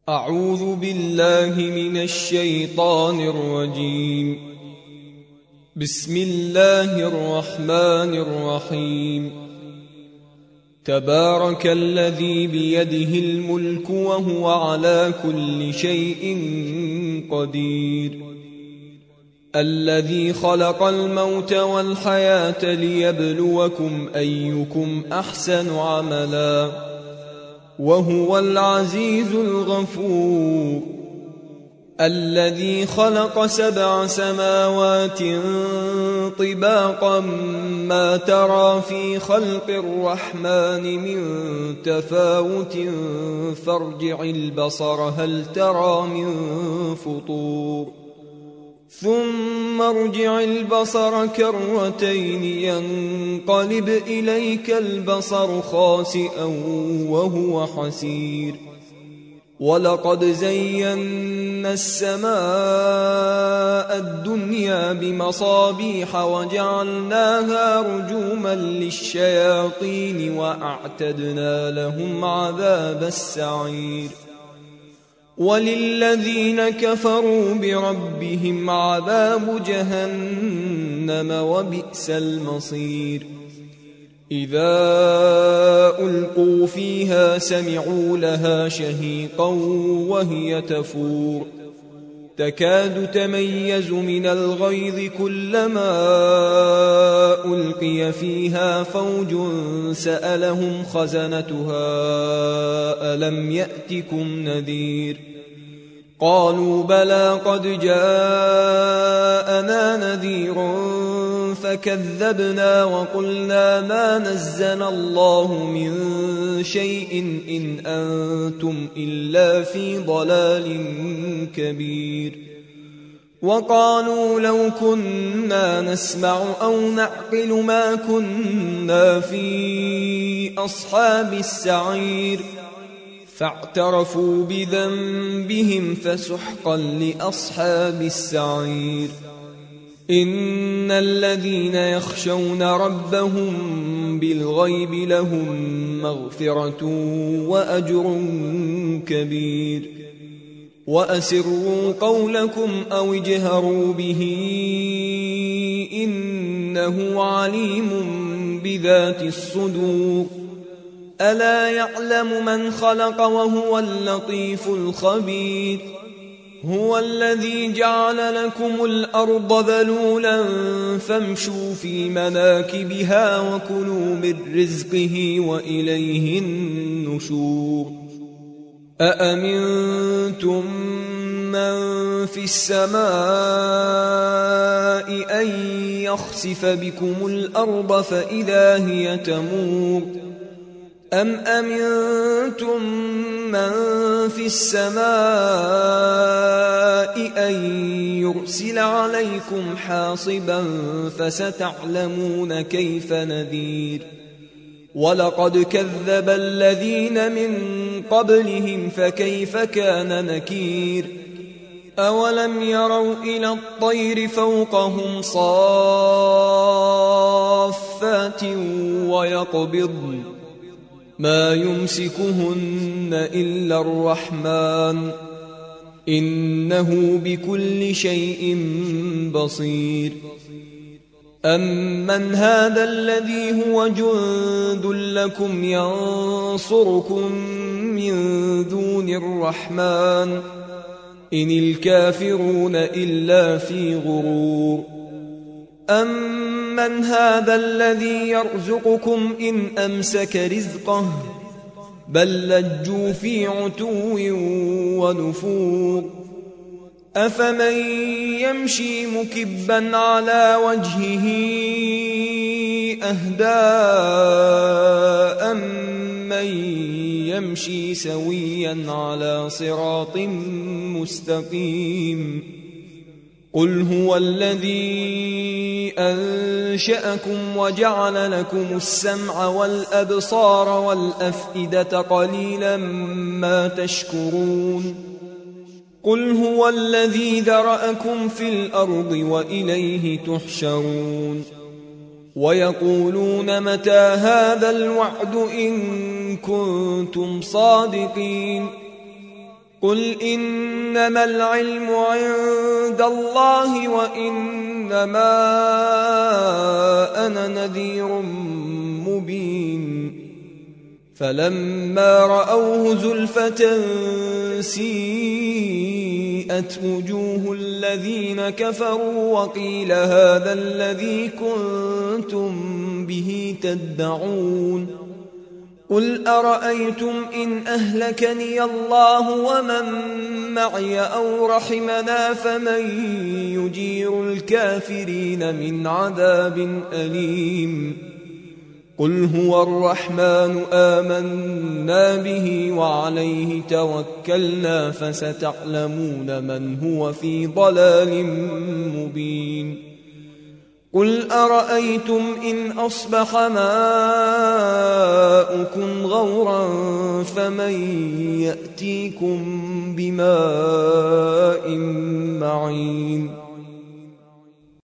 أعوذ بالله من الشيطان الرجيم. بسم الله الرحمن الرحيم. تبارك الذي بيده الملك وهو على كل شيء قدير، الذي خلق الموت والحياة ليبلوكم أيكم أحسن عملا، وهو العزيز الغفور. الذي خلق 7 سماوات طباقا ما ترى في خلق الرحمن من تفاوت فارجع البصر هل ترى من فطور، ثم ارجع البصر كرتين ينقلب إليك البصر خاسئا وهو حسير. ولقد زينا السماء الدنيا بمصابيح وجعلناها رجوما للشياطين وأعتدنا لهم عذاب السعير. وللذين كفروا بربهم عذاب جهنم وبئس المصير. إذا ألقوا فيها سمعوا لها شهيقا وهي تفور، تكاد تميز من الغيظ كلما ألقي فيها فوج سألهم خزنتها ألم يأتكم نذير، قالوا بلى قد جاءنا نذير فكذبنا وقلنا ما نزل الله من شيء إن أنتم إلا في ضلال كبير. وقالوا لو كنا نسمع أو نعقل ما كنا في أصحاب السعير، فاعترفوا بذنبهم فسحقا لأصحاب السعير. إن الذين يخشون ربهم بالغيب لهم مغفرة وأجر كبير. وأسروا قولكم أو اجهروا به إنه عليم بذات الصدور. ألا يعلم من خلق وهو اللطيف الخبير. هو الذي جعل لكم الأرض ذلولا فامشوا في مناكبها وكلوا من رزقه وإليه النشور. أأمنتم من في السماء أن يخسف بكم الأرض فإذا هي تمور، أم أمنتم من في السماء أن يرسل عليكم حاصبا فستعلمون كيف نذير. ولقد كذب الذين من قبلهم فكيف كان نكير. أولم يروا إلى الطير فوقهم صافات ويقبضن ما يمسكهن إلا الرحمن إنه بكل شيء بصير. أمن هذا الذي هو جند لكم ينصركم من دون الرحمن إن الكافرون إلا في غرور. أمن هذا الذي يرزقكم إن أمسك رزقه بل لجوا في عتو ونفور. أفمن يمشي مكبا على وجهه أهدى أمن يمشي سويا على صراط مستقيم. قل هو الذي أنشأكم وجعل لكم السمع والأبصار والأفئدة قليلا ما تشكرون. قل هو الذي ذرأكم في الأرض وإليه تحشرون. ويقولون متى هذا الوعد إن كنتم صادقين قل إنما العلم عند الله وإنما أنا نذير مبين فلما رأوه زلفة سيئت وجوه الذين كفروا وقيل هذا الذي كنتم به تدعون قل أرأيتم إن أهلكني الله ومن معي أو رحمنا فمن يجير الكافرين من عذاب أليم قل هو الرحمن آمنا به وعليه توكلنا فستعلمون من هو في ضلال مبين قل أرأيتم إن أصبح ماؤكم غورا فمن يأتيكم بماء معين